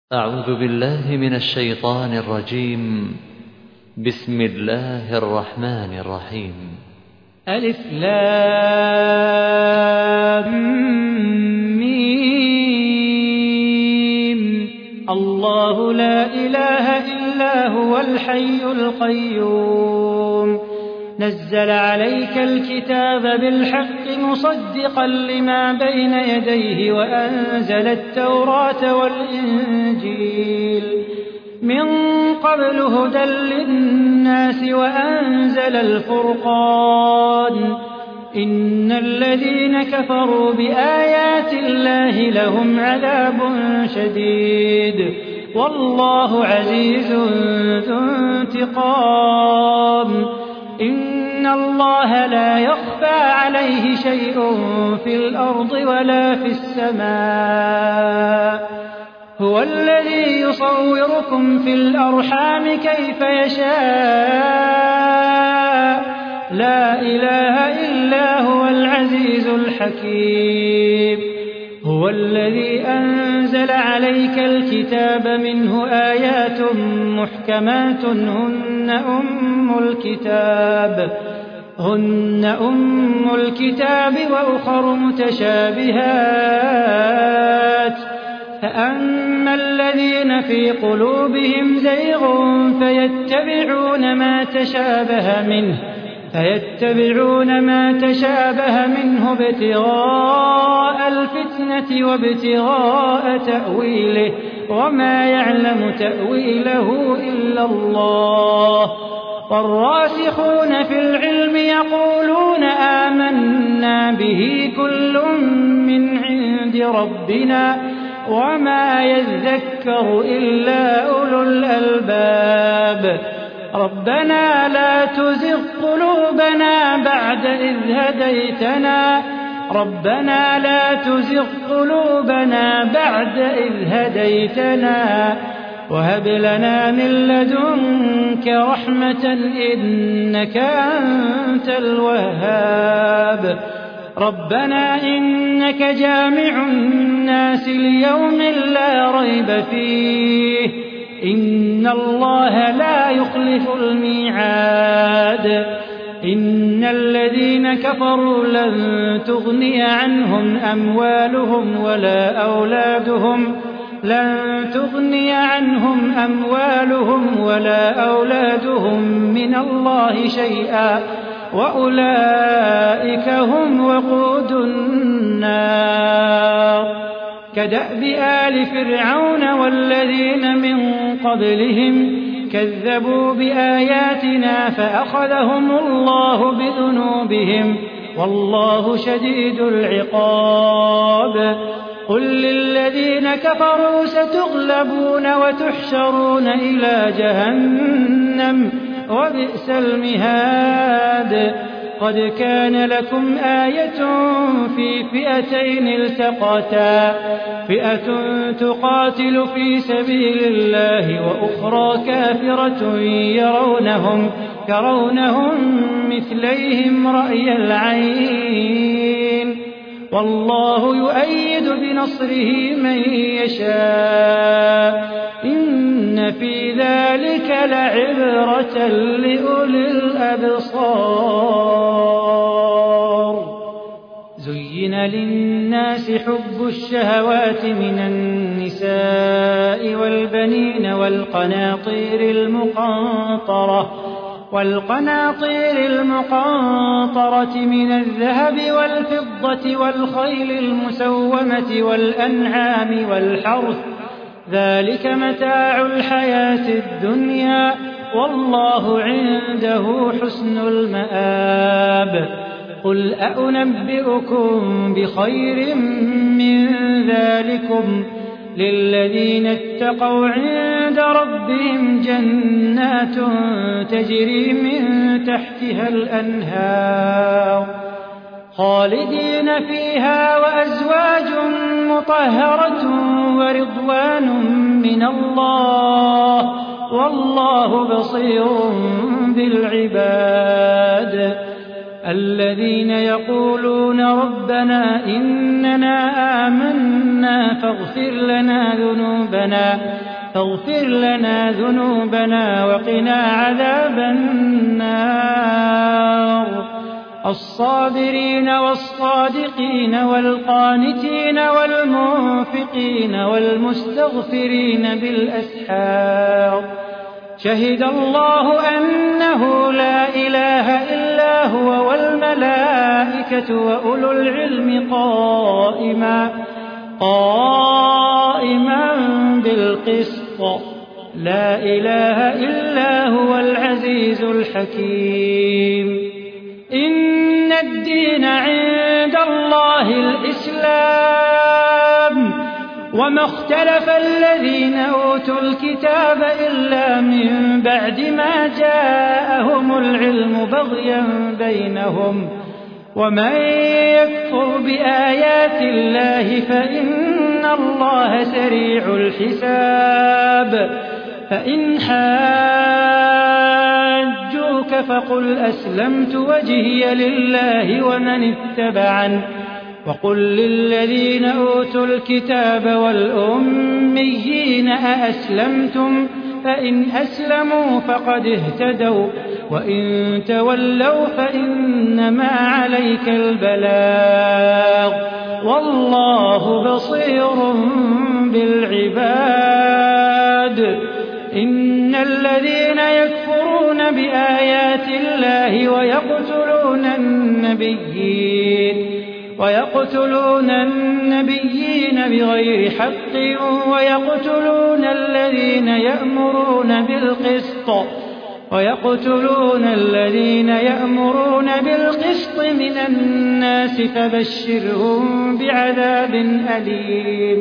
أعوذ بالله من الشيطان الرجيم. بسم الله الرحمن الرحيم. ألف لام ميم. الله لا إله إلا هو الحي القيوم نزل عليك الكتاب بالحق مصدقا لما بين يديه وأنزل التوراة والإنجيل من قبل هدى للناس وأنزل الفرقان إن الذين كفروا بآيات الله لهم عذاب شديد والله عزيز ذو انتقام إن الله لا يخفى عليه شيء في الأرض ولا في السماء هو الذي يصوركم في الأرحام كيف يشاء لا إله إلا هو العزيز الحكيم هو الذي أنزل عليك الكتاب منه آيات محكمات هن أم الكتاب وأخر متشابهات فأما الذين في قلوبهم زيغ فيتبعون ما تشابه منه ابتغاء الفتنة وابتغاء تأويله وما يعلم تأويله إلا الله والراسخون في العلم يقولون آمنا به كل من عند ربنا وما يذكر إلا أولو الألباب ربنا لا تزغ قلوبنا بعد إذ هديتنا وهب لنا من لدنك رحمة إنك أنت الوهاب ربنا إنك جامع الناس ليوم لا ريب فيه إن الله لا يخلف الميعاد إن الذين كفروا لن تغني عنهم أموالهم ولا أولادهم من الله شيئا وأولئك هم وقود النار كدأب آل فرعون والذين من قبلهم كذبوا بآياتنا فأخذهم الله بذنوبهم والله شديد العقاب قل للذين كفروا ستغلبون وتحشرون إلى جهنم وبئس المهاد قد كان لكم آية في فئتين التقتا فئة تقاتل في سبيل الله وأخرى كافرة يرونهم مثليهم رأي العين والله يؤيد بنصره من يشاء إن في ذلك لعبرة لأولي الأبصار زين للناس حب الشهوات من النساء والبنين والقناطير المقنطرة من الذهب والفضة والخيل المسومة والأنعام والحرث ذلك متاع الحياة الدنيا والله عنده حسن المآب قل أنبئكم بخير من ذلكم للذين اتقوا عند ربهم جنات تجري من تحتها الأنهار خالدين فيها وأزواج مطهرة ورضوان من الله والله بصير بالعباد الذين يقولون ربنا إننا آمنا آمنا فاغفر لنا ذنوبنا وقنا عذاب النار. الصابرين والصادقين والقانتين والمنفقين والمستغفرين بالأسحار. شهد الله أنه لا إله إلا هو والملائكة وأولو العلم قائما بالقسط. لا إله إلا هو العزيز الحكيم. إن الدين عند الله الإسلام وما اختلف الذين أوتوا الكتاب إلا من بعد ما جاءهم العلم بغيا بينهم. ومن يكفر بآيات الله فإن الله سريع الحساب. فإن حاجوك فقل أسلمت وجهي لله ومن اتبعني وقل للذين أوتوا الكتاب والأميين أأسلمتم فإن أسلموا فقد اهتدوا وإن تولوا فإنما عليك البلاغ والله بصير بالعباد. إن الذين يكفرون بآيات الله ويقتلون النبيين بغير حق ويقتلون الذين يأمرون بالقسط من الناس فبشرهم بعذاب أليم.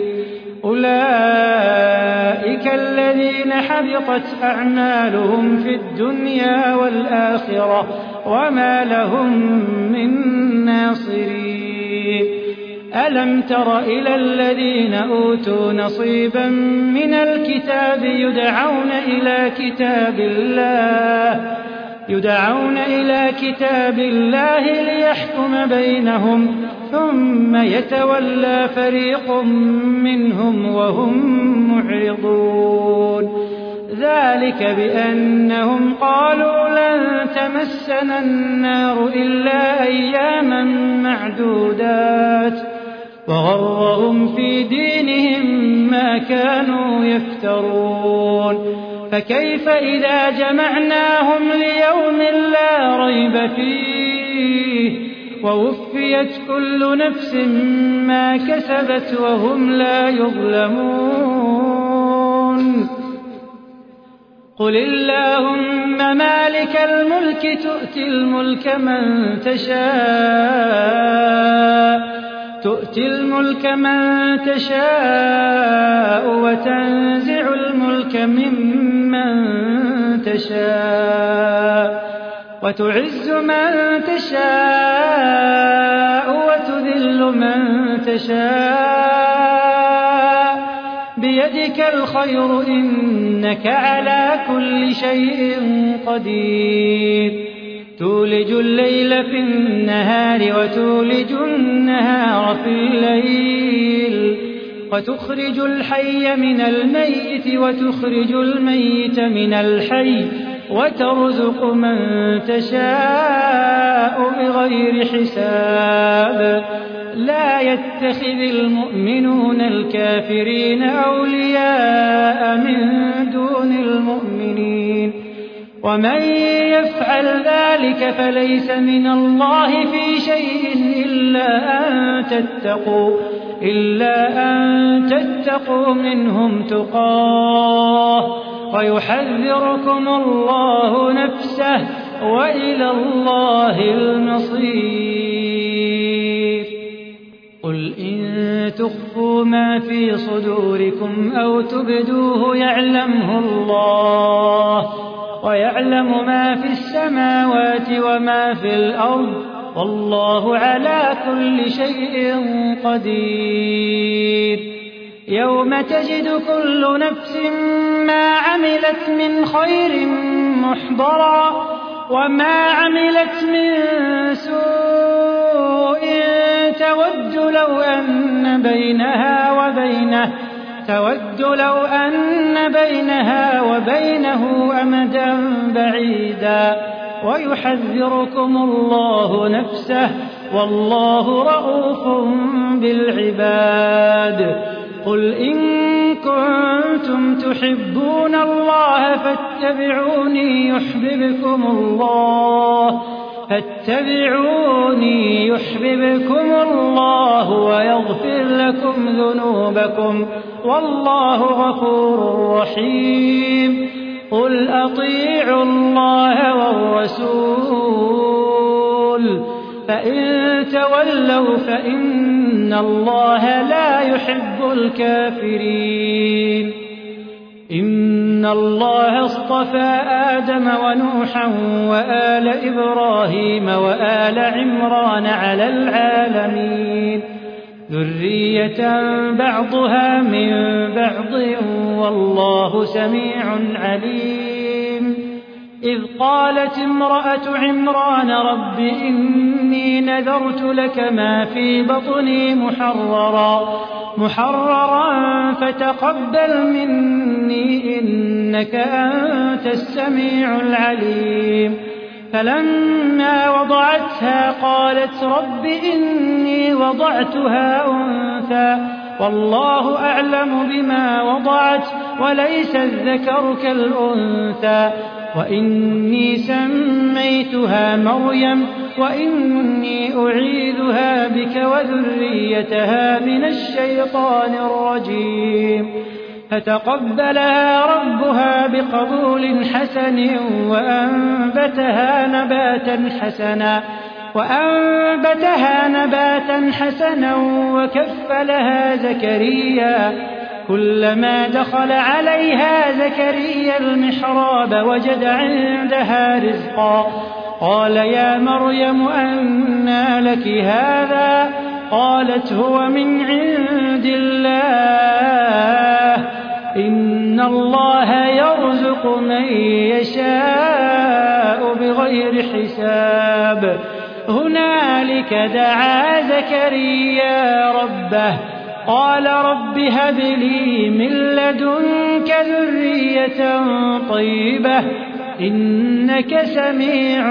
أولئك الذين حبطت أعمالهم في الدنيا والآخرة وما لهم من ناصرين. ألم تر إلى الذين أوتوا نصيبا من الكتاب يدعون إلى كتاب الله ليحكم بينهم ثم يتولى فريق منهم وهم معرضون. ذلك بأنهم قالوا لن تمسنا النار إلا أياما معدودات وغرهم في دينهم ما كانوا يفترون. فكيف إذا جمعناهم ليوم لا ريب فيه ووفيت كل نفس ما كسبت وهم لا يظلمون. قل اللهم مالك الملك تؤتي الملك من تشاء وتنزع الملك ممن تشاء وتعز من تشاء وتذل من تشاء بيدك الخير إنك على كل شيء قدير. تولج الليل في النهار وتولج النهار في الليل وتخرج الحي من الميت وتخرج الميت من الحي وترزق من تشاء بغير حساب. لا يتخذ المؤمنون الكافرين أولياء من دون المؤمنين ومن يفعل ذلك فليس من الله في شيء إلا أن تتقوا منهم تقاه ويحذركم الله نفسه وإلى الله المصير. قل إن تخفوا ما في صدوركم أو تبدوه يعلمه الله ويعلم ما في السماوات وما في الأرض والله على كل شيء قدير. يوم تجد كل نفس ما عملت من خير محضرا وما عملت من سوء تود لو أن بينها وبينه أمدا بعيدا ويحذركم الله نفسه والله رءوف بالعباد. قل إن كنتم تحبون الله فاتبعوني يحببكم الله ويغفر لكم ذنوبكم والله غفور رحيم. قل أطيعوا الله والرسول فإن تولوا فإن الله لا يحب الكافرين. إن الله اصطفى آدم ونوحا وآل إبراهيم وآل عمران على العالمين ذرية بعضها من بعض والله سميع عليم. إذ قالت امرأة عمران رب إني نذرت لك ما في بطني محررا فتقبل مني إنك أنت السميع العليم. فلما وضعتها قالت رب إني وضعتها أنثى والله أعلم بما وضعت وليس الذكر كالأنثى وإني سميتها مريم وإني أعيذها بك وذريتها من الشيطان الرجيم. فتقبلها ربها بقبول حسن وأنبتها نباتا حسنا وكفلها زكريا. كلما دخل عليها زكريا المحراب وجد عندها رزقا قال يا مريم أنى لك هذا؟ قالت هو من عند الله إن الله يرزق من يشاء بغير حساب. هنالك دعا زكريا ربه قال رب هب لي من لدنك ذرية طيبة إنك سميع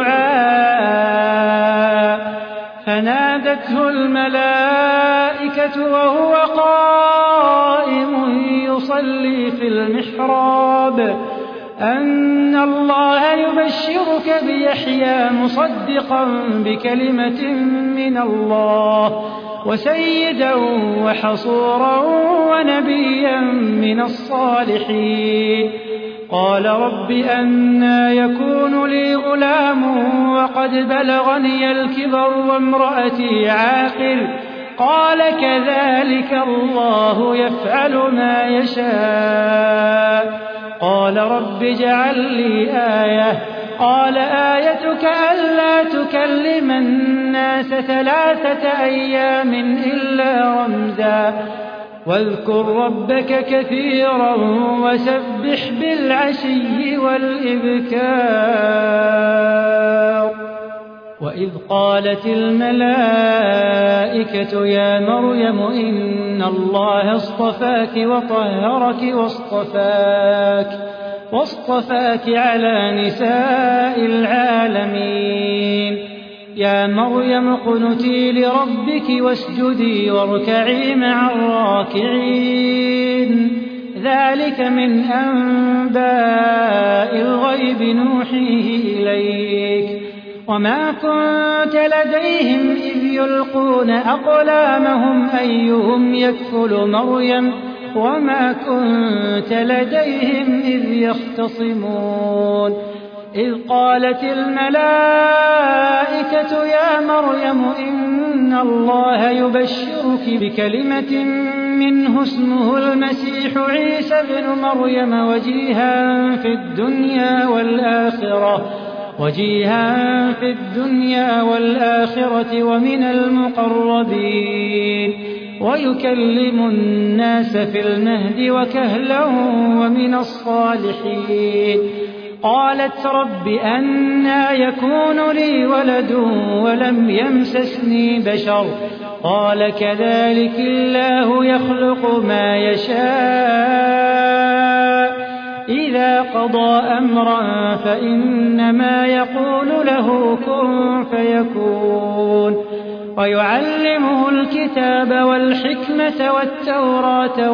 الدعاء. فنادته الملائكة وهو قائم يصلي في المحراب أن الله يبشرك بيحيى مصدقا بكلمة من الله وسيدا وحصورا ونبيا من الصالحين. قال رب أنى يكون لي غلام وقد بلغني الكبر وامرأتي عاقر؟ قال كذلك الله يفعل ما يشاء. قال رب اجعل لي آية. قال آيتك ألا تكلم الناس 3 أيام إلا رمزا واذكر ربك كثيرا وسبح بالعشي والإبكار. وإذ قالت الملائكة يا مريم إن الله اصطفاك وطهرك واصطفاك على نساء العالمين. يا مريم اقنتي لربك واسجدي واركعي مع الراكعين. ذلك من أنباء الغيب نوحيه إليك وما كنت لديهم إذ يلقون أقلامهم أيهم يكفل مريم وما كنت لديهم إذ يختصمون. إذ قالت الملائكة يا مريم إن الله يبشرك بكلمة منه اسمه المسيح عيسى بن مريم وجيها في الدنيا والآخرة ومن المقربين ويكلم الناس في المهد وكهلا ومن الصالحين. قالت رب أنى يكون لي ولد ولم يمسسني بشر قال كذلك الله يخلق ما يشاء إذا قضى أمرا فإنما يقول له كن فيكون ويعلمه الكتاب والحكمة والتوراة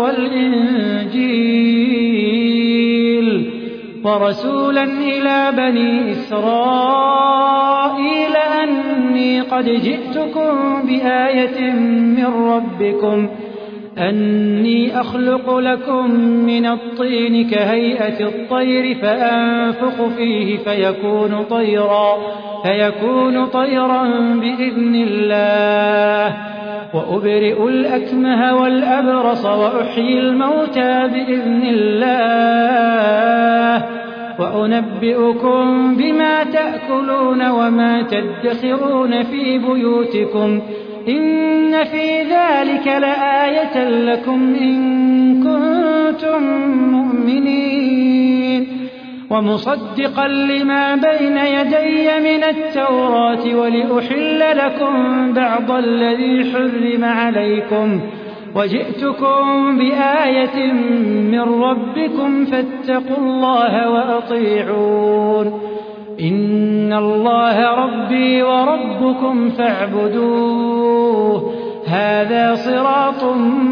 والإنجيل ورسولا إلى بني إسرائيل أني قد جئتكم بآية من ربكم أني أخلق لكم من الطين كهيئة الطير فأنفخ فيه فيكون طيرا بإذن الله وأبرئ الأكمه والأبرص وأحيي الموتى بإذن الله وأنبئكم بما تأكلون وما تدخرون في بيوتكم إن في ذلك لآية لكم إن كنتم مؤمنين ومصدقا لما بين يدي من التوراة ولأحل لكم بعض الذي حرم عليكم وجئتكم بآية من ربكم فاتقوا الله وأطيعون إن الله ربي وربكم فاعبدوه هذا صراط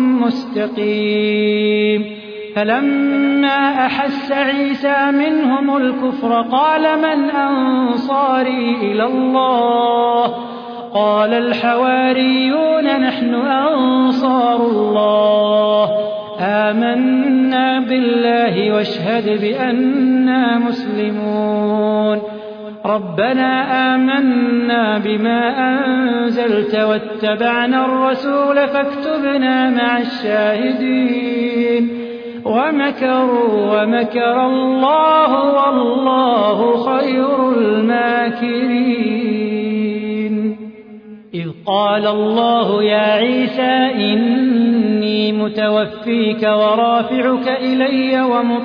مستقيم فلما أحس عيسى منهم الكفر قال من أنصاري إلى الله قال الحواريون نحن أنصار الله آمنا بالله واشهد بأننا مسلمون ربنا آمنا بما أنزلت واتبعنا الرسول فاكتبنا مع الشاهدين ومكروا ومكر الله والله خير الماكرين إذ قال الله يا عيسى إني متوفيك ورافعك إلي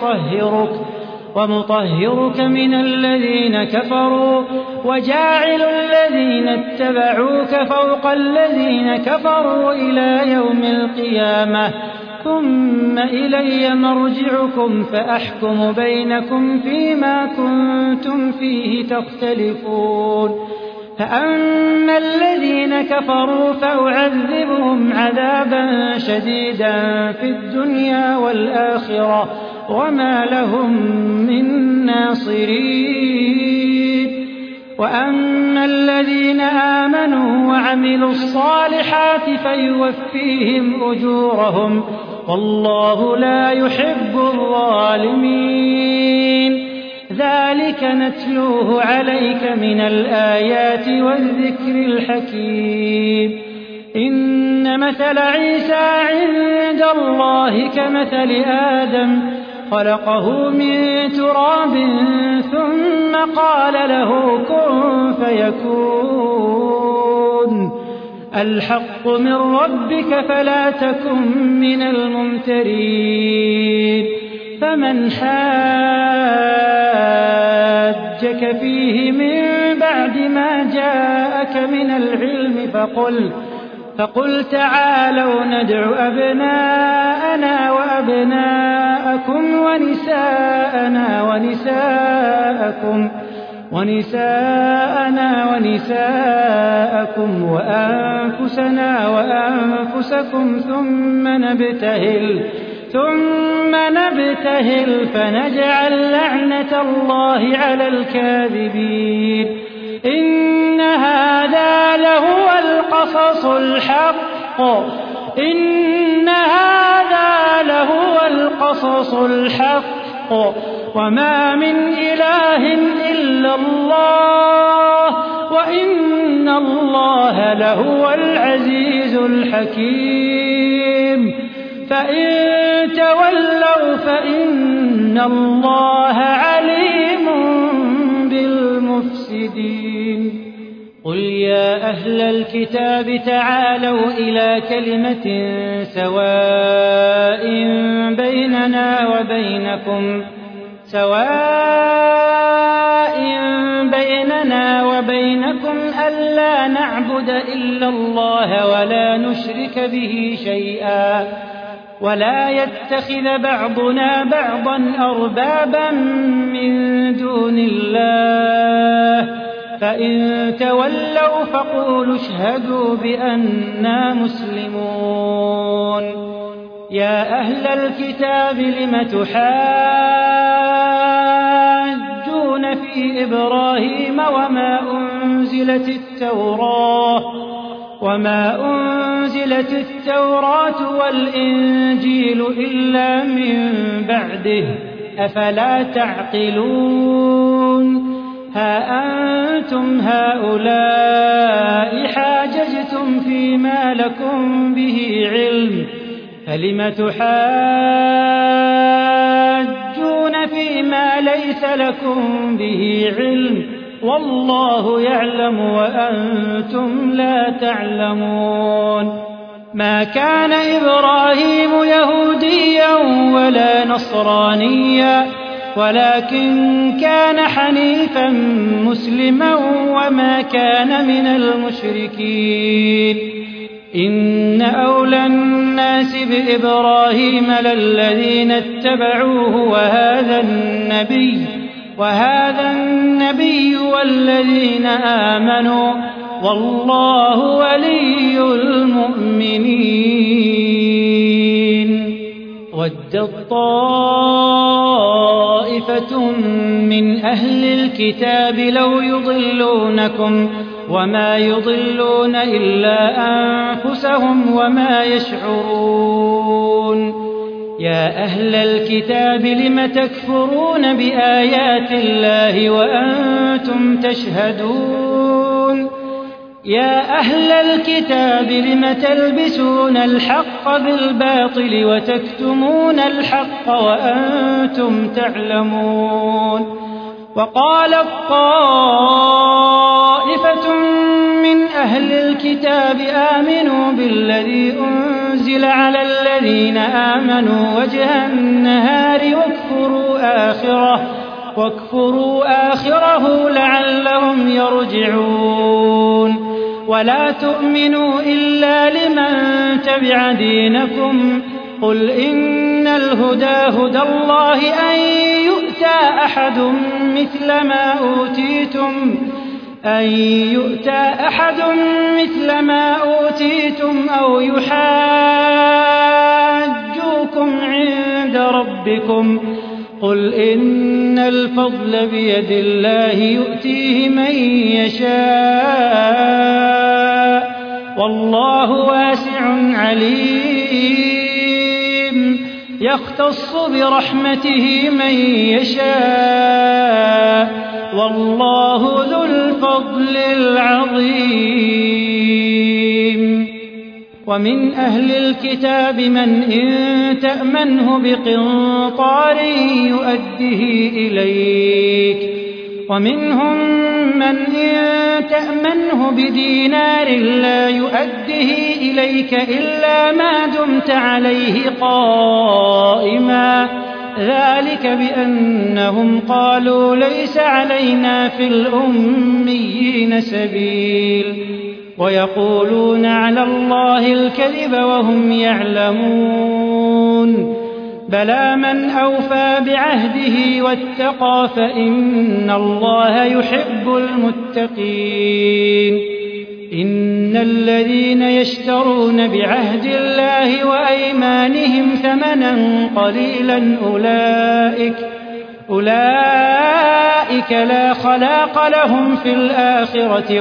ومطهرك من الذين كفروا وجاعل الذين اتبعوك فوق الذين كفروا إلى يوم القيامة ثم إلي مرجعكم فأحكم بينكم فيما كنتم فيه تختلفون فأما الذين كفروا فأعذبهم عذابا شديدا في الدنيا والآخرة وما لهم من ناصرين وأما الذين آمنوا وعملوا الصالحات فيوفيهم أجورهم والله لا يحب الظالمين ذلك نتلوه عليك من الآيات والذكر الحكيم إن مثل عيسى عند الله كمثل آدم خلقه من تراب ثم قال له كن فيكون الحق من ربك فلا تكن من الممترين فمن حاجك فيه من بعد ما جاءك من العلم فقل تعالوا ندع أبناءنا وأبناءكم ونساءنا ونساءكم وأنفسنا وأنفسكم ثم نبتهل فنجعل لعنة الله على الكاذبين إن هذا لهو القصص الحق وما من إله إلا الله وإن الله لهو العزيز الحكيم فإن تولوا فإن الله عليم بالمفسدين قل يا أهل الكتاب تعالوا إلى كلمة سواء سواء بيننا وبينكم ألا نعبد إلا الله ولا نشرك به شيئا ولا يتخذ بعضنا بعضا أربابا من دون الله فإن تولوا فقولوا اشهدوا بأننا مسلمون يا أهل الكتاب لم تحاجون في إبراهيم وما أنزلت التوراة والإنجيل إلا من بعده أفلا تعقلون ها أنتم هؤلاء حاججتم فيما لكم به علم فلم تحاجون فيما ليس لكم به علم والله يعلم وأنتم لا تعلمون ما كان إبراهيم يهوديا ولا نصرانيا ولكن كان حنيفا مسلما وما كان من المشركين إن أولى الناس بإبراهيم للذين اتبعوه وهذا النبي والذين آمنوا والله ولي المؤمنين ودت طائفة من أهل الكتاب لو يضلونكم وما يضلون إلا أنفسهم وما يشعرون يا أهل الكتاب لم تكفرون بآيات الله وأنتم تشهدون يا أهل الكتاب لم تلبسون الحق بالباطل وتكتمون الحق وأنتم تعلمون وقالت طائفة من أهل الكتاب آمنوا بالذي أنزل على الذين آمنوا وجه النهار واكفروا آخره لعلهم يرجعون ولا تؤمنوا إلا لمن تبع دينكم قل إن الهدى هدى الله أن يؤتى أحد مثل ما أوتيتم أو يحاجوكم عند ربكم قل إن الفضل بيد الله يؤتيه من يشاء والله واسع عليم يختص برحمته من يشاء والله ذو الفضل العظيم ومن أهل الكتاب من إن تأمنه بقنطار يؤده إليك ومنهم من إن تأمنه بدينار لا يؤده إليك إلا ما دمت عليه قائما ذلك بأنهم قالوا ليس علينا في الأميين سبيل ويقولون على الله الكذب وهم يعلمون بلى من أوفى بعهده واتقى فإن الله يحب المتقين إن الذين يشترون بعهد الله وأيمانهم ثمنا قليلا أولئك لا خلاق لهم في الآخرة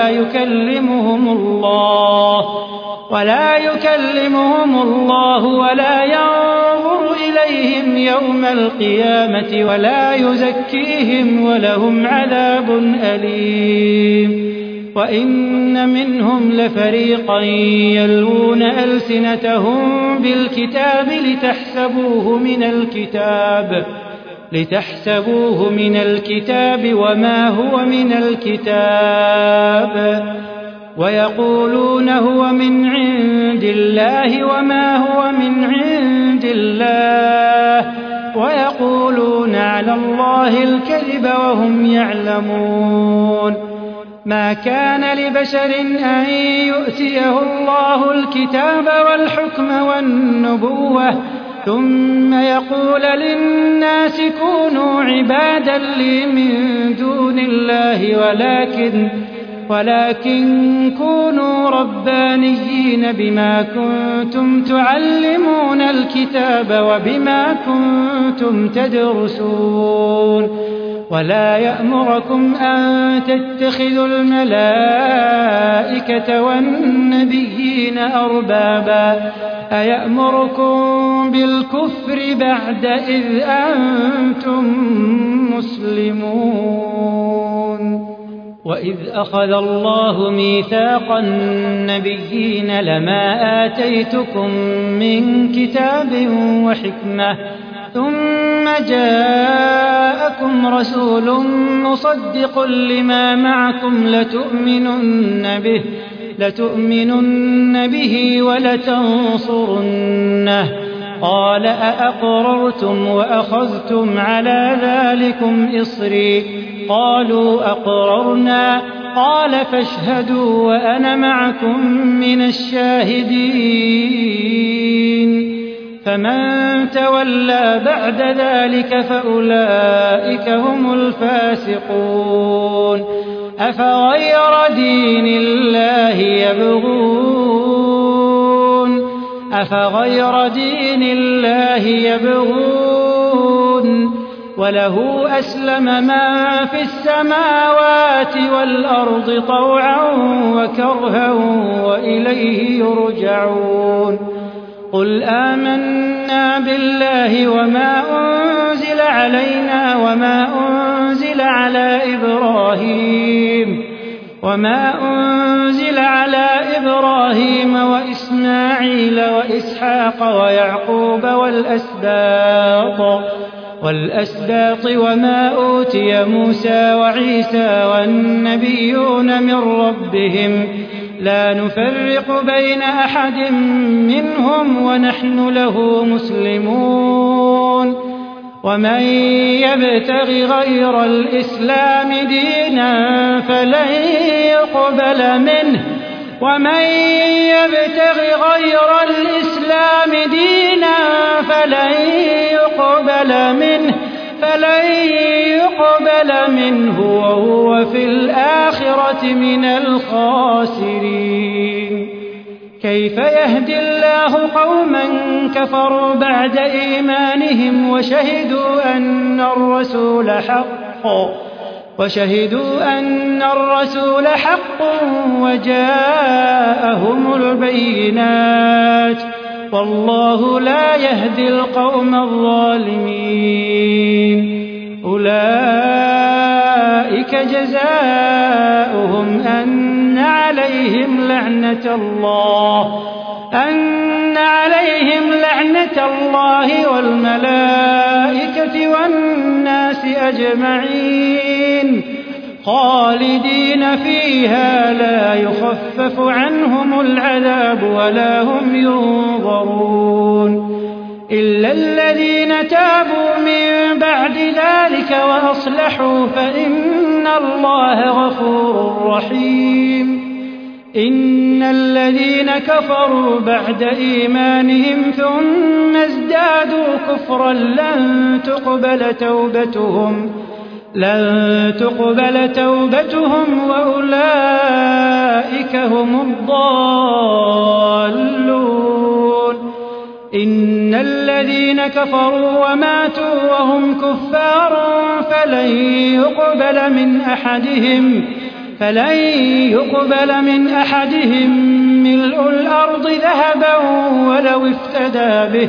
ولا يكلمهم الله ولا ينظر إليهم يوم القيامة ولا يزكيهم ولهم عذاب أليم وإن منهم لفريقا يلوون ألسنتهم بالكتاب لتحسبوه من الكتاب وما هو من الكتاب ويقولون هو من عند الله وما هو من عند الله ويقولون على الله الكذب وهم يعلمون. ما كان لبشر أن يؤتيه الله الكتاب والحكم والنبوة ثم يقول للناس كونوا عبادا لي من دون الله ولكن كونوا ربانيين بما كنتم تعلمون الكتاب وبما كنتم تدرسون. ولا يأمركم أن تتخذوا الملائكة والنبيين أربابا أيأمركم بالكفر بعد إذ أنتم مسلمون. وإذ أخذ الله ميثاق النبيين لما آتيتكم من كتاب وحكمة ثم جاءكم رسول مصدق لما معكم لتؤمنن به ولتنصرنه قال أأقررتم وأخذتم على ذلكم إصري قالوا أقررنا قال فاشهدوا وأنا معكم من الشاهدين. فمن تولى بعد ذلك فأولئك هم الفاسقون. أفغير دين الله يبغون وله أسلم من في السماوات والأرض طوعا وكرها وإليه يرجعون. قل آمنا بالله وما أنزل علينا وما أنزل على إبراهيم وإسماعيل وإسحاق ويعقوب والأسباط وما أوتي موسى وعيسى والنبيون من ربهم لا نفرق بين أحد منهم ونحن له مسلمون. ومن يبتغ غير الإسلام دينا فلن يقبل منه وهو في الآخرة من الخاسرين. كيف يهدي الله قوما كفروا بعد إيمانهم وشهدوا أن الرسول حق وجاءهم البينات والله لا يهدي القوم الظالمين. أولئك جزاؤهم أن عليهم لعنة الله والملائكة والناس أجمعين خالدين فيها لا يخفف عنهم العذاب ولا هم ينظرون إلا الذين تابوا من بعد ذلك وأصلحوا فإن الله غفور رحيم. إن الذين كفروا بعد إيمانهم ثم ازدادوا كفرا لن تقبل توبتهم وأولئك هم الضالون. إن الذين كفروا وماتوا وهم كفار فلن يقبل من أحدهم ملء الأرض ذهبا ولو افتدى به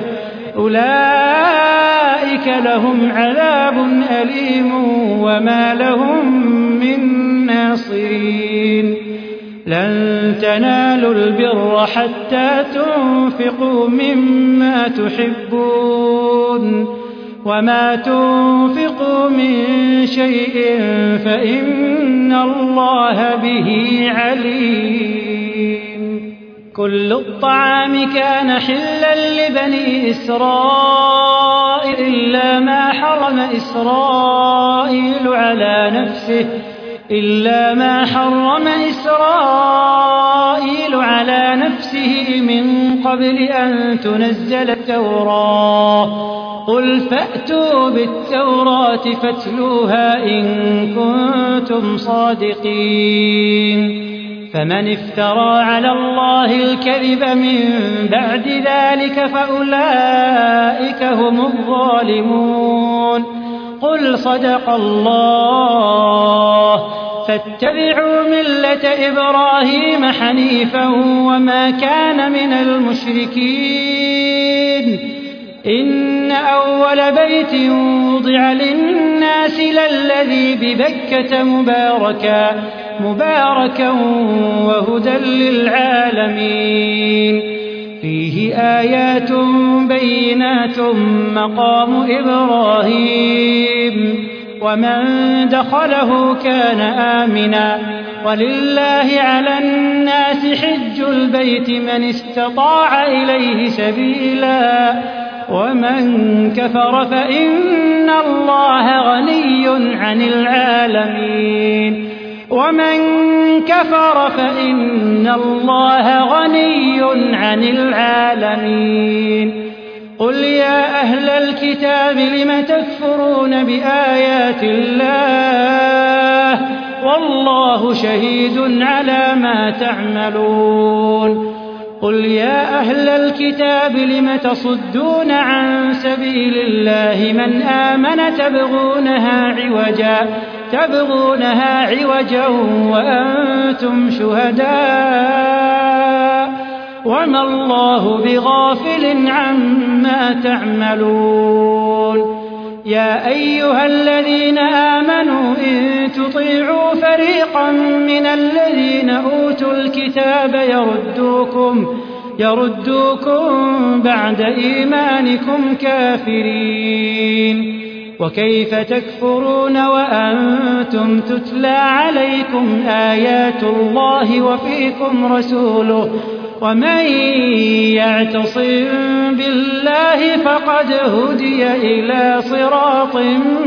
أولئك لهم عذاب أليم وما لهم من ناصرين. لن تنالوا البر حتى تنفقوا مما تحبون وما تنفقوا من شيء فإن الله به عليم. كل الطعام كان حلا لبني إسرائيل إلا ما حرم إسرائيل على نفسه من قبل أن تنزل التوراة قل فأتوا بالتوراة فاتلوها إن كنتم صادقين فمن افترى على الله الكذب من بعد ذلك فأولئك هم الظالمون قل صدق الله فاتبعوا ملة إبراهيم حنيفا وما كان من المشركين إن أول بيت وضع للناس للذي ببكة مباركا وهدى للعالمين فيه آيات بينات مقام إبراهيم ومن دخله كان آمنا ولله على الناس حج البيت من استطاع إليه سبيلا ومن كفر فإن الله غني عن العالمين قل يا أهل الكتاب لم تكفرون بآيات الله والله شهيد على ما تعملون قل يا أهل الكتاب لم تصدون عن سبيل الله من آمن تبغونها عوجا وأنتم شهداء وما الله بغافل عما تعملون يا أيها الذين آمنوا إن تطيعوا فريقا من الذين أوتوا الكتاب يردوكم بعد إيمانكم كافرين وكيف تكفرون وأنتم تتلى عليكم آيات الله وفيكم رسوله ومن يعتصم بالله فقد هدي إلى صراط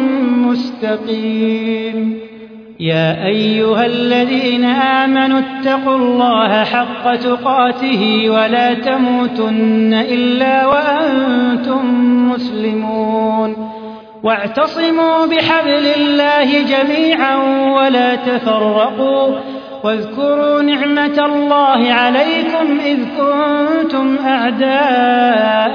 مستقيم يا أيها الذين آمنوا اتقوا الله حق تقاته ولا تموتن إلا وأنتم مسلمون واعتصموا بحبل الله جميعا ولا تفرقوا واذكروا نعمة الله عليكم إذ كنتم أعداء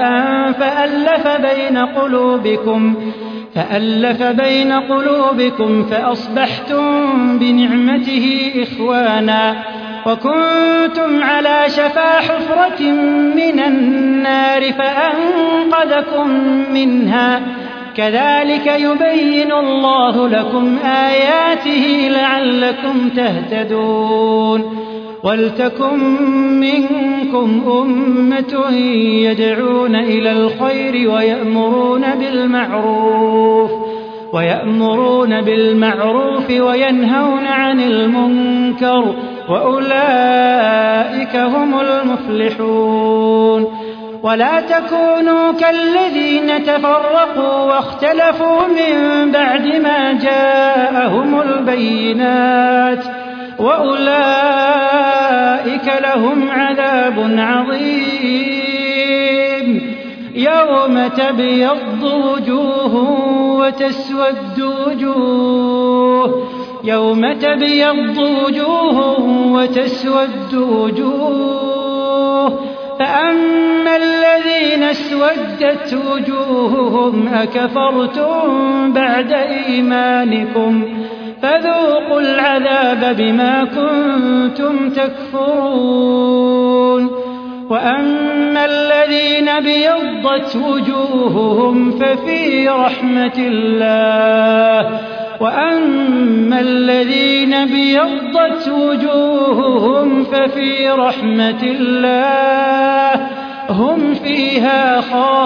فألف بين قلوبكم فأصبحتم بنعمته إخوانا وكنتم على شفا حفرة من النار فأنقذكم منها كذلك يبين الله لكم آياته لعلكم تهتدون ولتكن منكم أمة يدعون إلى الخير ويأمرون بالمعروف وينهون عن المنكر وأولئك هم المفلحون ولا تكونوا كالذين تفرقوا واختلفوا من بعد ما جاءهم البينات وأولئك لهم عذاب عظيم يوم تبيض وجوه وتسود وجوه فأما الذين اسودت وجوههم أكفرتم بعد إيمانكم فذوقوا العذاب بما كنتم تكفرون وأما الذين ابيضت وجوههم ففي رحمة الله وأما الذين ابيضت وجوههم ففي رحمة الله هم فيها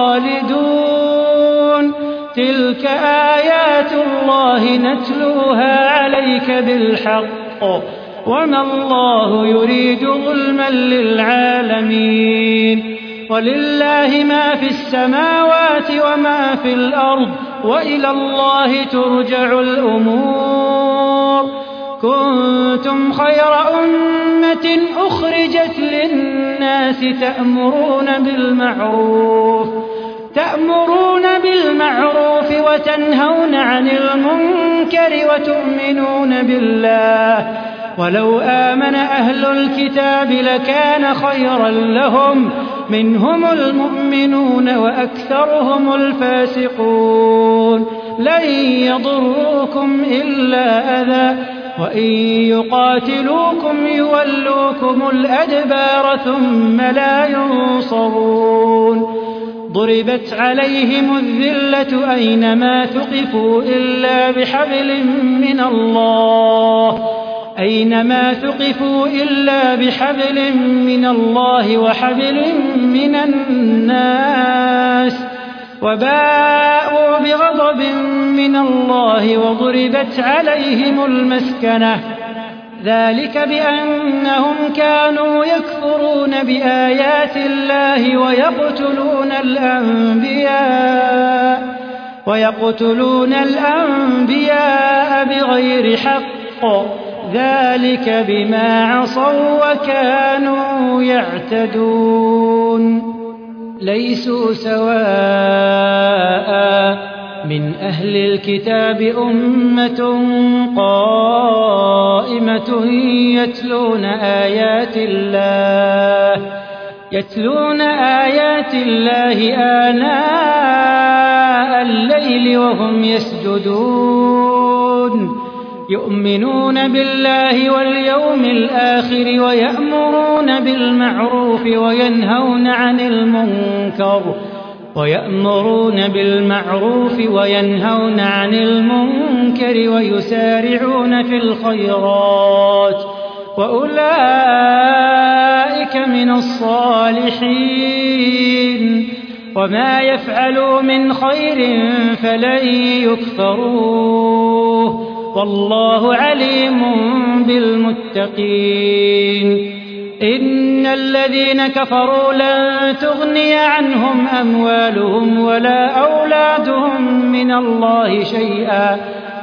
خالدون تلك آيات الله نتلوها عليك بالحق وما الله يريد ظلما للعالمين ولله ما في السماوات وما في الأرض وإلى الله ترجع الأمور. كنتم خير أمة أخرجت للناس تأمرون بالمعروف وتنهون عن المنكر وتؤمنون بالله. ولو آمن أهل الكتاب لكان خيرا لهم منهم المؤمنون وأكثرهم الفاسقون. لن يضروكم إلا أذى وإن يقاتلوكم يولوكم الأدبار ثم لا ينصرون. ضربت عليهم الذلة أينما ثقفوا إلا بحبل من الله وحبل من الناس وباءوا بغضب من الله وضربت عليهم المسكنة. ذلك بأنهم كانوا يكفرون بآيات الله ويقتلون الأنبياء بغير حق. ذلك بما عصوا وكانوا يعتدون. ليسوا سواء من أهل الكتاب أمة قائمة يتلون آيات الله آناء الليل وهم يسجدون. يؤمنون بالله واليوم الآخر ويأمرون بالمعروف وينهون عن المنكر ويسارعون في الخيرات وأولئك من الصالحين. وما يفعلوا من خير فلن يكفروه والله عليم بالمتقين. إن الذين كفروا لن تغني عنهم أموالهم ولا أولادهم من الله شيئا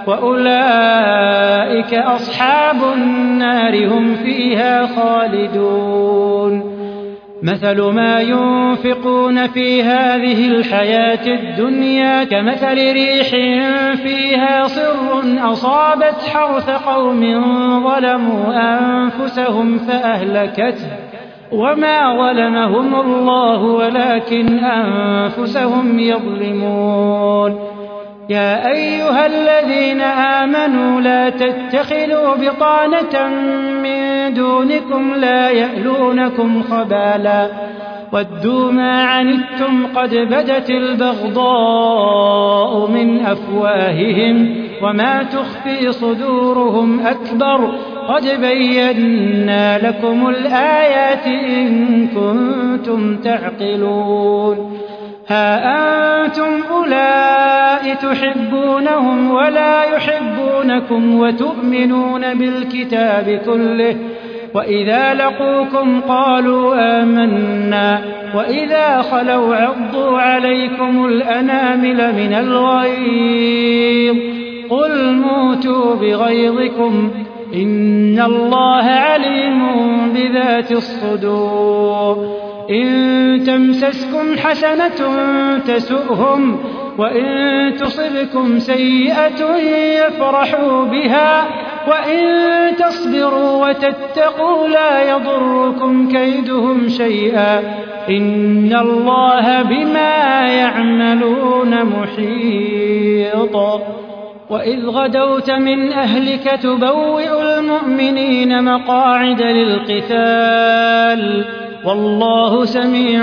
وأولئك أصحاب النار هم فيها خالدون. مثل ما ينفقون في هذه الحياة الدنيا كمثل ريح فيها صر أصابت حرث قوم ظلموا أنفسهم فأهلكته وما ظلمهم الله ولكن أنفسهم يظلمون. يا أيها الذين آمنوا لا تتخذوا بطانة من دونكم لا يألونكم خبالا ودوا ما عنتم قد بدت البغضاء من أفواههم وما تخفي صدورهم أكبر قد بينا لكم الآيات إن كنتم تعقلون. ها أنتم أولئك تحبونهم ولا يحبونكم وتؤمنون بالكتاب كله وإذا لقوكم قالوا آمنا وإذا خلوا عضوا عليكم الأنامل من الغيظ قل موتوا بغيظكم إن الله عليم بذات الصدور. إن تمسسكم حسنة تسؤهم وإن تصبكم سيئة يفرحوا بها وإن تصبروا وتتقوا لا يضركم كيدهم شيئا إن الله بما يعملون محيط. وإذ غدوت من أهلك تبوئ المؤمنين مقاعد للقتال والله سميع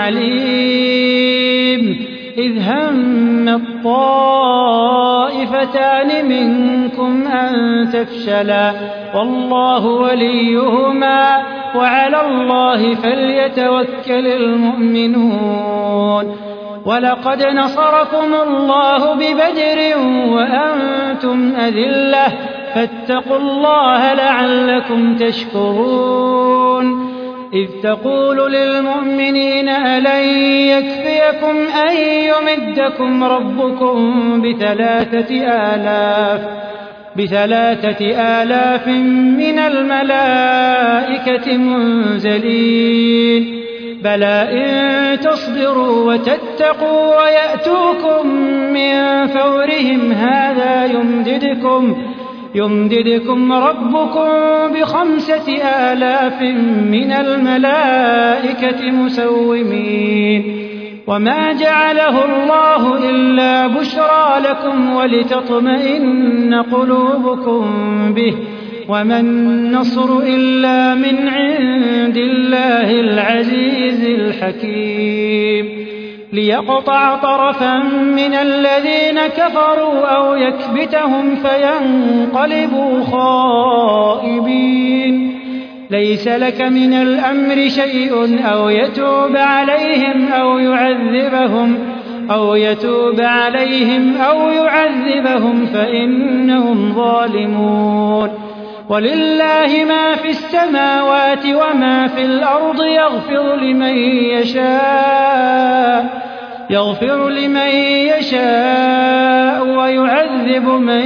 عليم. إذ هم الطائفتان منكم أن تفشلا والله وليهما وعلى الله فليتوكل المؤمنون. ولقد نصركم الله ببدر وأنتم أذلة فاتقوا الله لعلكم تشكرون. إذ تقول للمؤمنين ألن يكفيكم أن يمدكم ربكم ب3,000 من الملائكة منزلين بلى إن تصبروا وتتقوا ويأتوكم من فورهم هذا يمددكم ربكم ب5,000 من الملائكة مسومين وما جعله الله إلا بشرى لكم ولتطمئن قلوبكم به وما النصر إلا من عند الله العزيز الحكيم ليقطع طرفا من الذين كفروا أو يكبتهم فينقلبوا خائبين ليس لك من الأمر شيء أو يتوب عليهم أو يعذبهم فإنهم ظالمون ولله ما في السماوات وما في الأرض يغفر لمن يشاء ويعذب من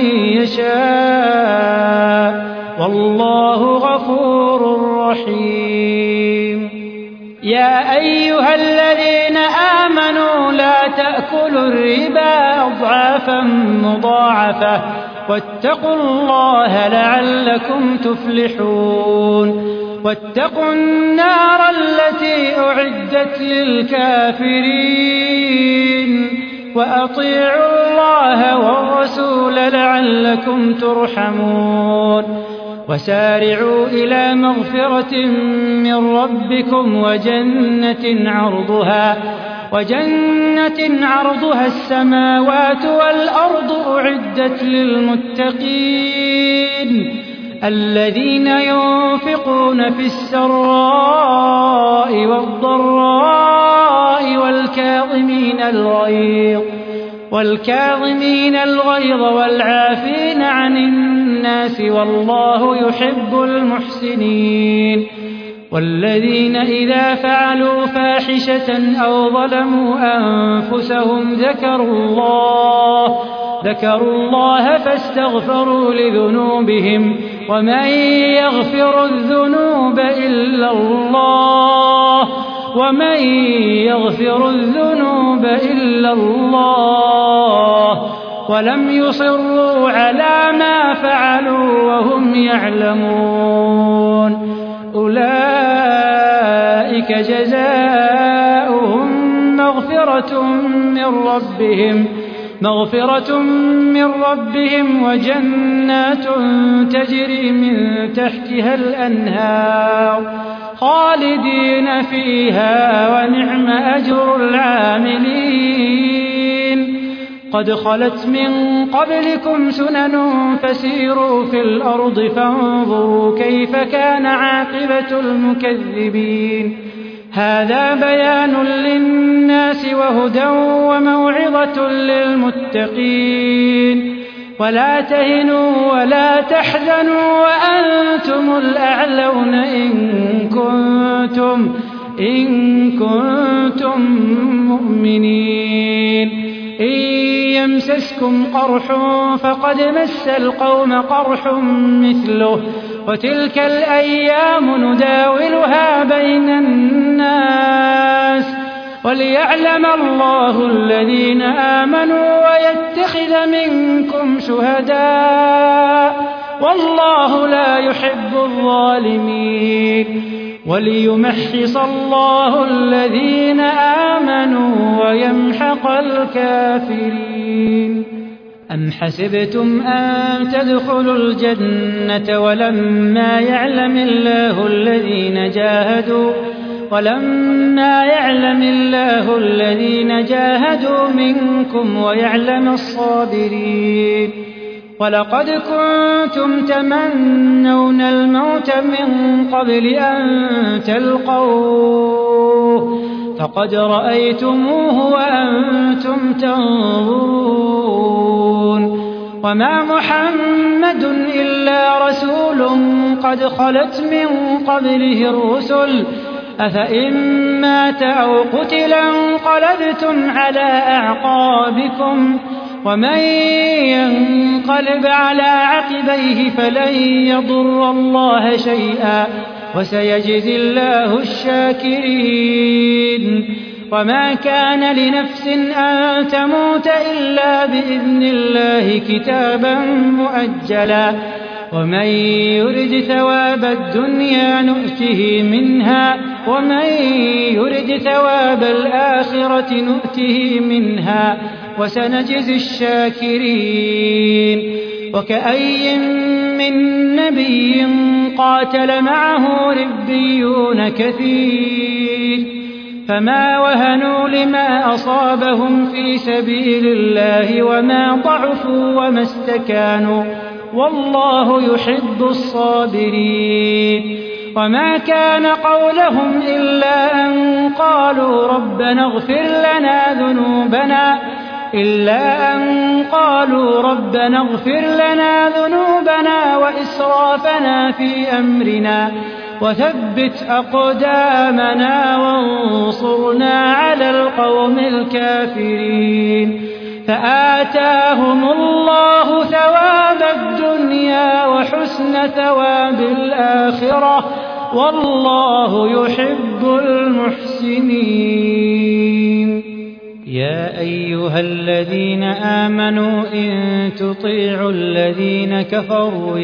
يشاء والله غفور رحيم يا أيها الذين آمنوا لا تأكلوا الربا أضعافا مضاعفة واتقوا الله لعلكم تفلحون واتقوا النار التي أعدت للكافرين وأطيعوا الله والرسول لعلكم ترحمون وسارعوا إلى مغفرة من ربكم وجنة عرضها السماوات والأرض أعدت للمتقين الذين ينفقون في السراء والضراء والكاظمين الغيظ والعافين عن الناس والله يحب المحسنين والذين إذا فعلوا فاحشة أو ظلموا أنفسهم ذكروا الله فاستغفروا لذنوبهم ومن يغفر الذنوب إلا الله ولم يصروا على ما فعلوا وهم يعلمون أولئك جزاؤهم مغفرة من ربهم وجنات تجري من تحتها الأنهار خالدين فيها ونعم أجر العاملين قد خلت من قبلكم سنن فسيروا في الأرض فانظروا كيف كان عاقبة المكذبين هذا بيان للناس وهدى وموعظة للمتقين ولا تهنوا ولا تحزنوا وأنتم الأعلون إن كنتم مؤمنين إن يمسسكم قرح فقد مس القوم قرح مثله وتلك الأيام نداولها بين الناس وليعلم الله الذين آمنوا ويتخذ منكم شهداء والله لا يحب الظالمين وليمحص الله الذين آمنوا ويمحق الكافرين أم حسبتم أن تدخلوا الجنة ولما يعلم الله الذين جاهدوا منكم ويعلم الصابرين ولقد كنتم تمنون الموت من قبل أن تلقوه فقد رأيتموه وأنتم تنظرون وما محمد إلا رسول قد خلت من قبله الرسل أفإن مات أو قتل انقلبتم على أعقابكم ومن ينقلب على عقبيه فلن يضر الله شيئا وسيجزي الله الشاكرين. وما كان لنفس أن تموت إلا بإذن الله كتابا مؤجلا ومن يرد ثواب الدنيا نؤته منها ومن يرد ثواب الآخرة نؤته منها وسنجزي الشاكرين. وكأي من نبي قاتل معه ربيون كثير فما وهنوا لما أصابهم في سبيل الله وما ضعفوا وما استكانوا والله يحب الصابرين. وما كان قولهم إلا أن قالوا ربنا اغفر لنا ذنوبنا وإسرافنا في أمرنا وثبت أقدامنا وانصرنا على القوم الكافرين. فآتاهم الله ثواب الدنيا وحسن ثواب الآخرة والله يحب المحسنين. يا أيها الذين آمنوا إن تطيعوا الذين كفروا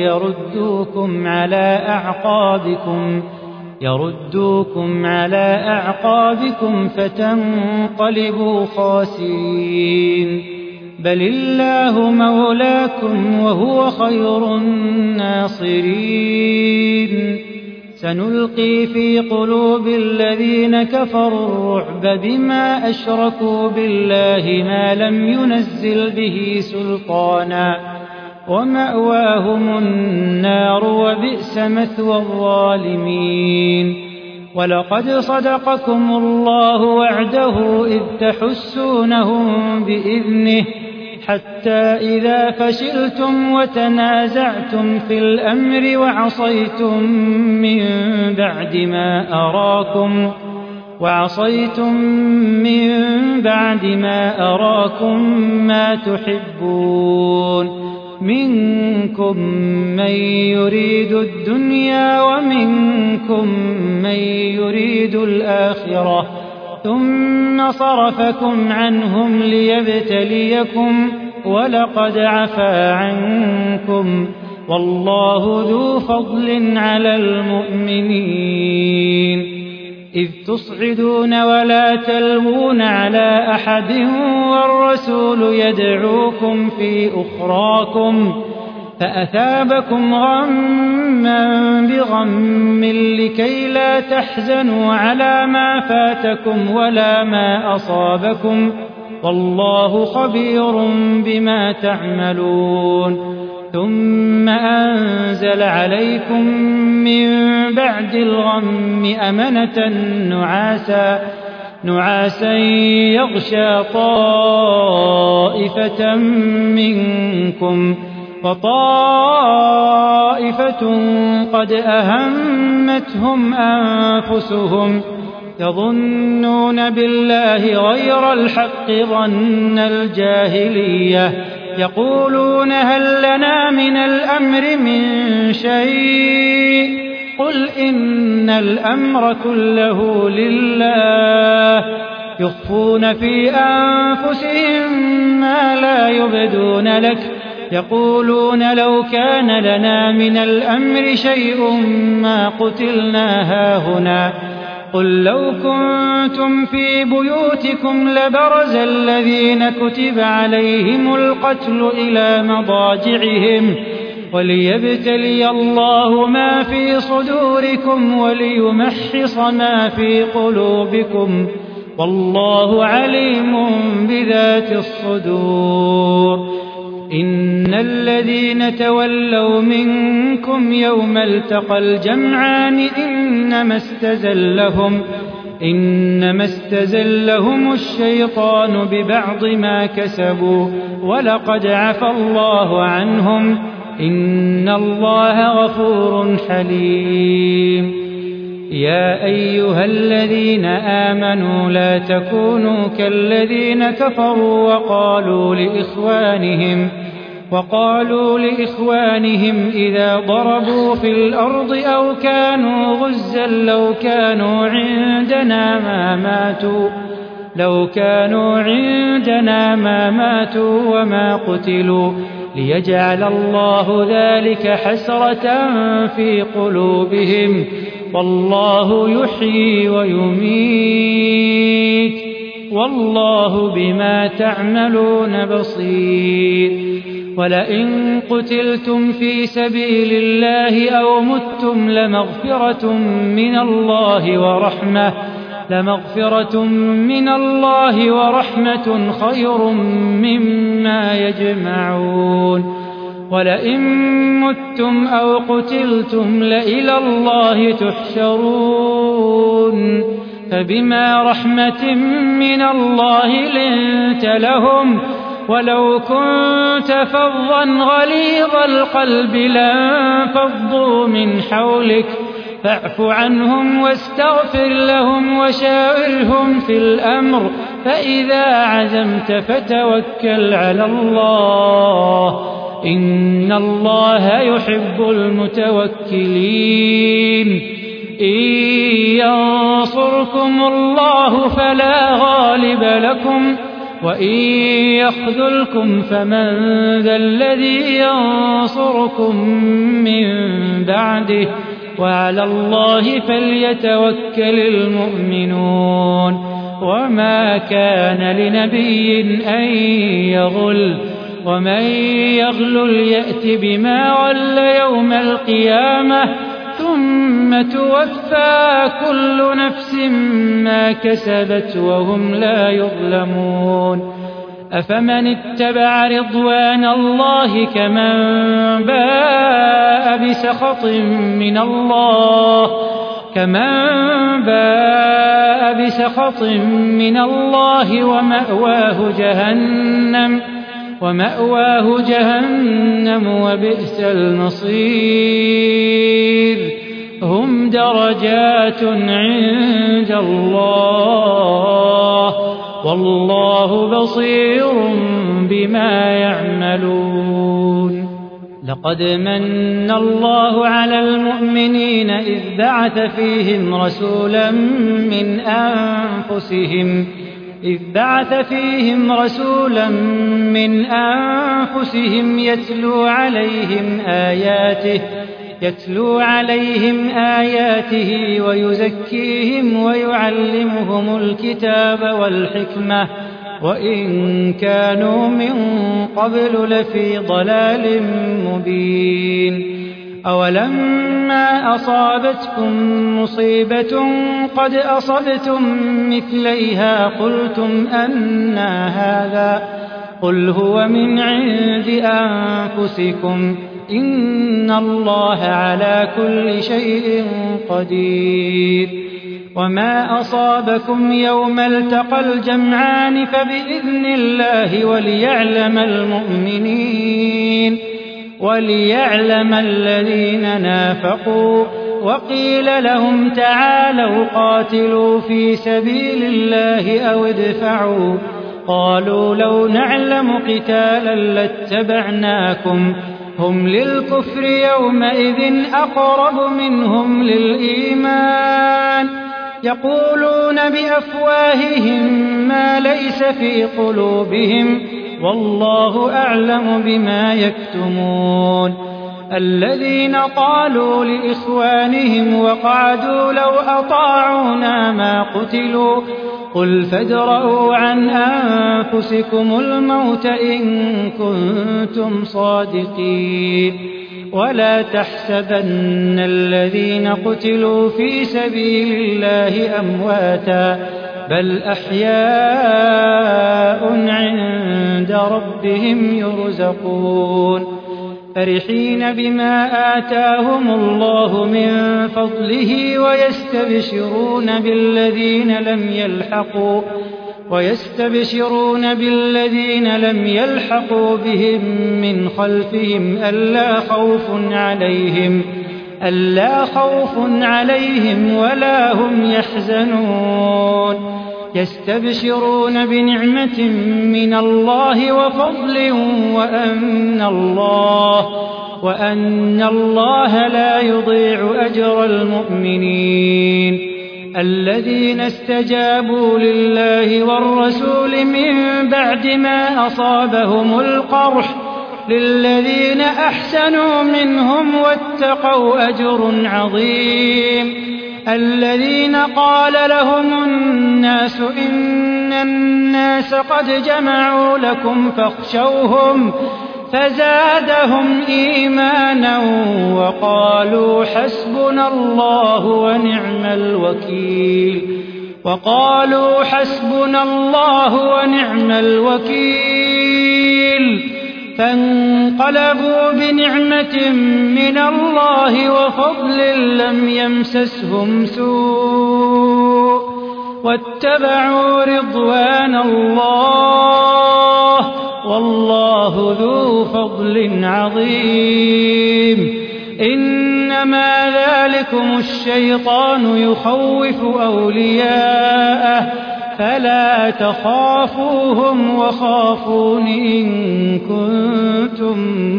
يردوكم على أعقابكم فتنقلبوا خاسرين. بل الله مولاكم وهو خير الناصرين. سنلقي في قلوب الذين كفروا الرعب بما أشركوا بالله ما لم ينزل به سلطانا ومأواهم النار وبئس مثوى الظالمين. ولقد صدقكم الله وعده إذ تحسونهم بإذنه حتى إذا فشلتم وتنازعتم في الأمر وعصيتم من بعد ما أراكم ما تحبون منكم من يريد الدنيا ومنكم من يريد الآخرة ثم صرفكم عنهم ليبتليكم ولقد عفا عنكم والله ذو فضل على المؤمنين. إذ تصعدون ولا تلوون على أحد والرسول يدعوكم في أخراكم فأثابكم غما بغم لكي لا تحزنوا على ما فاتكم ولا ما أصابكم والله خبير بما تعملون. ثم أنزل عليكم من بعد الغم أمنة نعاسا يغشى طائفة منكم وطائفة قد أهمتهم أنفسهم يظنون بالله غير الحق ظن الجاهلية يقولون هل لنا من الأمر من شيء قل إن الأمر كله لله يخفون في أنفسهم ما لا يبدون لك يقولون لو كان لنا من الأمر شيء ما قتلنا هاهنا قل لو كنتم في بيوتكم لبرز الذين كتب عليهم القتل إلى مضاجعهم وليبتلي الله ما في صدوركم وليمحص ما في قلوبكم والله عليم بذات الصدور. إن الذين تولوا منكم يوم التقى الجمعان إنما استزلهم الشيطان ببعض ما كسبوا ولقد عفى الله عنهم إن الله غفور حليم. يا أيها الذين آمنوا لا تكونوا كالذين كفروا وقالوا لإخوانهم إذا ضربوا في الأرض أو كانوا غزا لو كانوا عندنا ما ماتوا وما قتلوا ليجعل الله ذلك حسرة في قلوبهم والله يحيي ويميت والله بما تعملون بصير ولئن قتلتم في سبيل الله أو متم لمغفرة من الله ورحمة خير مما يجمعون ولئن متم أو قتلتم لإلى الله تحشرون فبما رحمة من الله لنت لهم ولو كنت فظا غليظ القلب لانفضوا من حولك فاعف عنهم واستغفر لهم وشاورهم في الأمر فإذا عزمت فتوكل على الله إن الله يحب المتوكلين إن ينصركم الله فلا غالب لكم وإن يخذلكم فمن ذا الذي ينصركم من بعده وعلى الله فليتوكل المؤمنون وما كان لنبي أن يغل ومن يغلل يأت بما غل يوم القيامة ثم توفى كل نفس ما كسبت وهم لا يظلمون أفمن اتبع رضوان الله كمن باء بسخط من الله ومأواه جهنم وبئس المصير هم درجات عند الله والله بصير بما يعملون لقد من الله على المؤمنين إذ بعث فيهم رسولا من أنفسهم يتلو عليهم آياته ويزكيهم ويعلمهم الكتاب والحكمة وإن كانوا من قبل لفي ضلال مبين أولما أصابتكم مصيبة قد أصبتم مثليها قلتم أنى هذا قل هو من عند أنفسكم إن الله على كل شيء قدير وما أصابكم يوم التقى الجمعان فبإذن الله وليعلم الذين نافقوا وقيل لهم تعالوا قاتلوا في سبيل الله أو ادفعوا قالوا لو نعلم قتالا لاتبعناكم هم للكفر يومئذ أقرب منهم للإيمان يقولون بأفواههم ما ليس في قلوبهم والله أعلم بما يكتمون الذين قالوا لإخوانهم وقعدوا لو أطاعونا ما قتلوا قل فادرءوا عن أنفسكم الموت إن كنتم صادقين ولا تحسبن الذين قتلوا في سبيل الله أمواتا بل أحياء عند ربهم يرزقون فرحين بما آتاهم الله من فضله ويستبشرون بالذين لم يلحقوا بهم من خلفهم ألا خوف عليهم ولا هم يحزنون يستبشرون بنعمة من الله وفضل وأن الله لا يضيع أجر المؤمنين الذين استجابوا لله والرسول من بعد ما أصابهم القرح للذين أحسنوا منهم واتقوا أجر عظيم الذين قال لهم الناس إن الناس قد جمعوا لكم فاخشوهم فزادهم إيمانا وقالوا حسبنا الله ونعم الوكيل فانقلبوا بنعمة من الله وفضل لم يمسسهم سوء واتبعوا رضوان الله والله ذو فضل عظيم إنما ذلكم الشيطان يخوف أولياءه فلا تخافوهم وخافون إن كنتم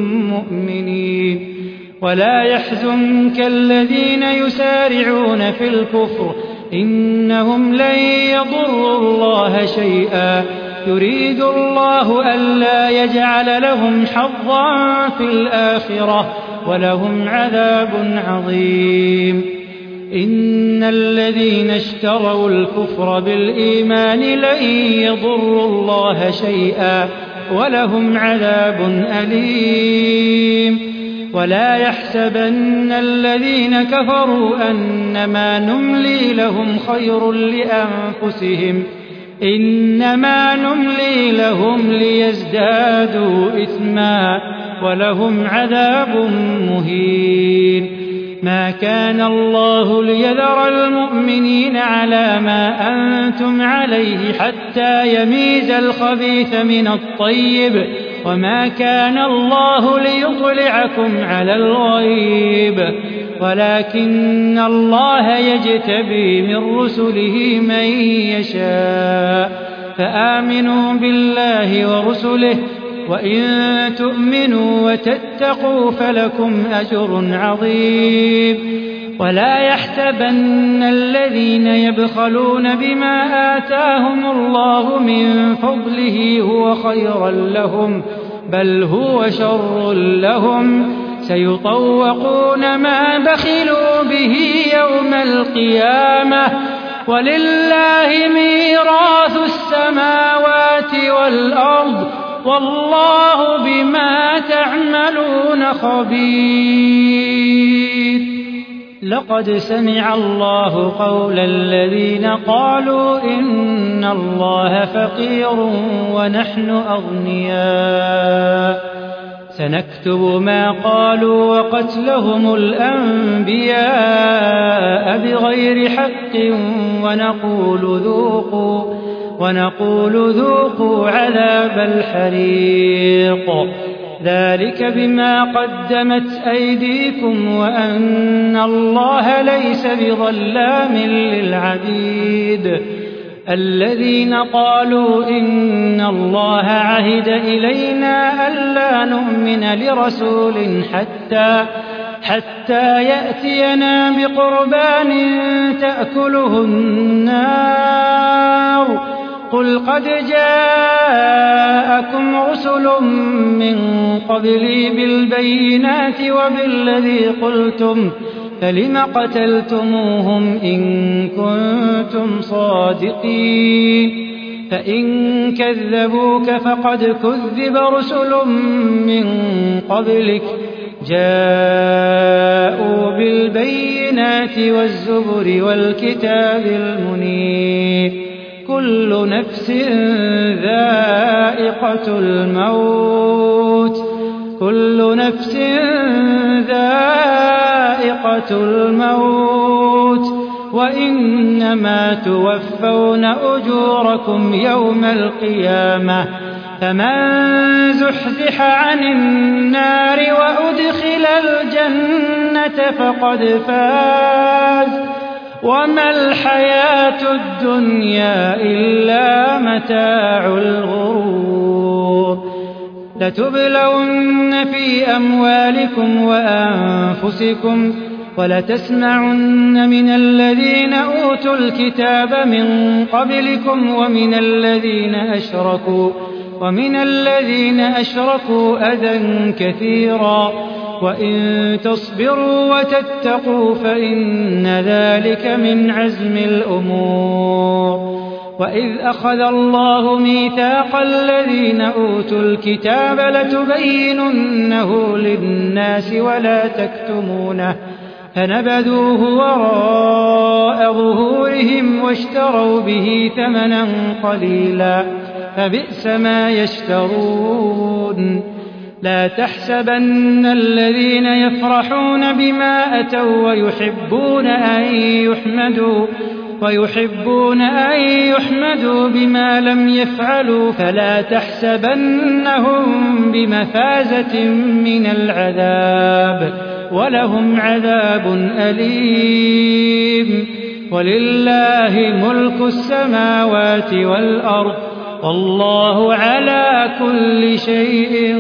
مؤمنين ولا يحزنك الذين يسارعون في الكفر إنهم لن يضروا الله شيئا يريد الله ألا يجعل لهم حظا في الآخرة ولهم عذاب عظيم إن الذين اشتروا الكفر بالإيمان لن يضروا الله شيئا ولهم عذاب أليم ولا يحسبن الذين كفروا أنما نملي لهم خير لأنفسهم إنما نملي لهم ليزدادوا إثما ولهم عذاب مهين ما كان الله ليذر المؤمنين على ما أنتم عليه حتى يميز الخبيث من الطيب وما كان الله ليطلعكم على الغيب ولكن الله يجتبي من رسله من يشاء فآمنوا بالله ورسله وإن تؤمنوا وتتقوا فلكم أجر عظيم ولا يحسبن الذين يبخلون بما آتاهم الله من فضله هو خيرا لهم بل هو شر لهم سيطوقون ما بخلوا به يوم القيامة ولله ميراث السماوات والأرض والله بما تعملون خبير لقد سمع الله قول الذين قالوا إن الله فقير ونحن أغنياء سنكتب ما قالوا وقتلهم الأنبياء بغير حق ونقول ذوقوا عذاب الحريق ذلك بما قدمت أيديكم وأن الله ليس بظلام للعبيد الذين قالوا إن الله عهد إلينا ألا نؤمن لرسول حتى يأتينا بقربان تأكله النار قل قد جاءكم رسل من قبلي بالبينات وبالذي قلتم فلم قتلتموهم إن كنتم صادقين فإن كذبوك فقد كذب رسل من قبلك جاءوا بالبينات والزبر والكتاب المنير كل نفس ذائقة الموت وإنما توفون أجوركم يوم القيامة فمن زحزح عن النار وأدخل الجنة فقد فاز وما الحياة الدنيا إلا متاع الغرور لتبلون في أموالكم وأنفسكم ولتسمعن من الذين أوتوا الكتاب من قبلكم ومن الذين أشركوا أذى كثيرا وإن تصبروا وتتقوا فإن ذلك من عزم الأمور وإذ أخذ الله ميثاق الذين أوتوا الكتاب لتبيننه للناس ولا تكتمونه فنبذوه وراء ظهورهم واشتروا به ثمنا قليلا فبئس ما يشترون لا تحسبن الذين يفرحون بما أتوا ويحبون أن يحمدوا بما لم يفعلوا فلا تحسبنهم بمفازة من العذاب ولهم عذاب أليم ولله ملك السماوات والأرض والله على كل شيء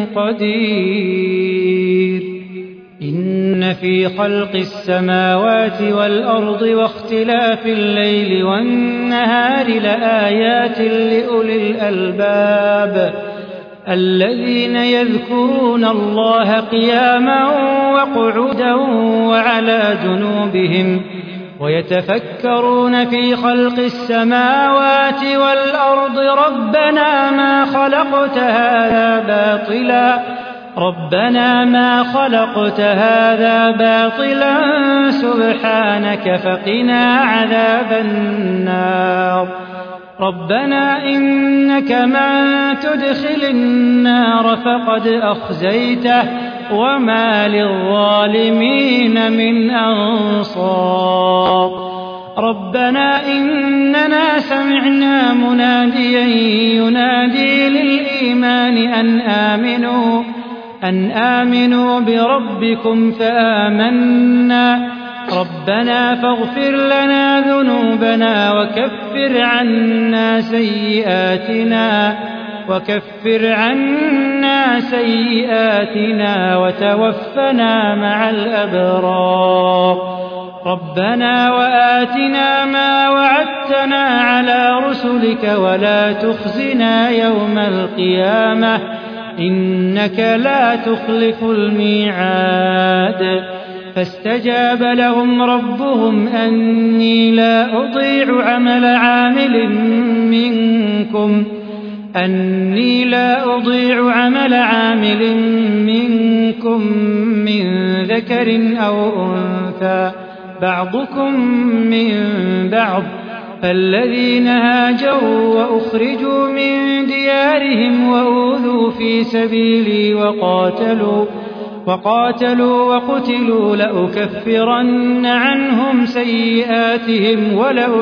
قدير إن في خلق السماوات والأرض واختلاف الليل والنهار لآيات لأولي الألباب الذين يذكرون الله قياما وقعودا وعلى جنوبهم ويتفكرون في خلق السماوات والأرض ربنا ما خلقت هذا باطلا سبحانك فقنا عذاب النار ربنا إنك من تدخل النار فقد أخزيته وما للظالمين من أنصار ربنا إننا سمعنا مناديا ينادي للإيمان أن آمنوا بربكم فآمنا ربنا فاغفر لنا ذنوبنا وكفر عنا سيئاتنا وتوفنا مع الأبرار ربنا وآتنا ما وعدتنا على رسلك ولا تخزنا يوم القيامة إنك لا تخلف الميعاد فاستجاب لهم ربهم أني لا أضيع عمل عامل منكم من ذكر أو أنثى بعضكم من بعض فالذين هاجروا وأخرجوا من ديارهم وأوذوا في سبيلي وقاتلوا وقتلوا لأكفرن عنهم سيئاتهم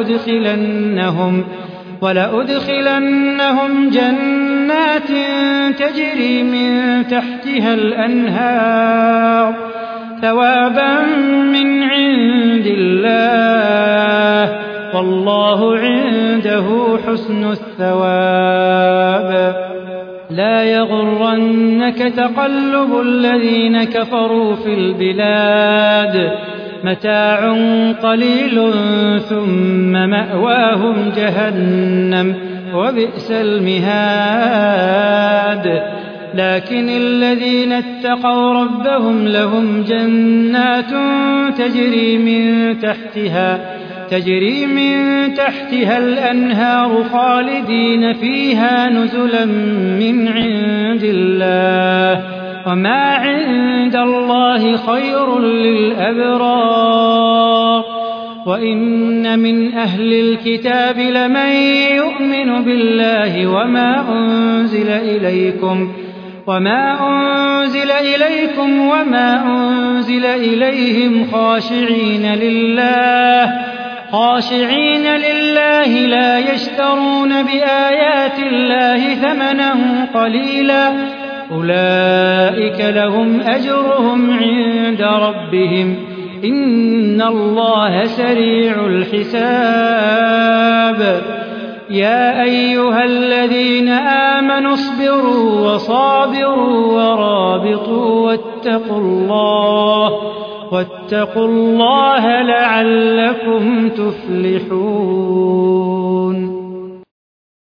ولأدخلنهم جنات تجري من تحتها الأنهار ثوابا من عند الله والله عنده حسن الثواب لا يغرنك تقلب الذين كفروا في البلاد متاع قليل ثم مأواهم جهنم وبئس المهاد لكن الذين اتقوا ربهم لهم جنات تجري من تحتها الأنهار خالدين فيها نزلا من عند الله وما عند الله خير للأبرار وإن من أهل الكتاب لمن يؤمن بالله وما أنزل إليكم وما أنزل إليهم خاشعين لله لا يشترون بآيات الله ثمنا قليلا أولئك لهم أجرهم عند ربهم إن الله سريع الحساب يا أيها الذين آمنوا اصبروا وصابروا ورابطوا واتقوا الله لعلكم تفلحون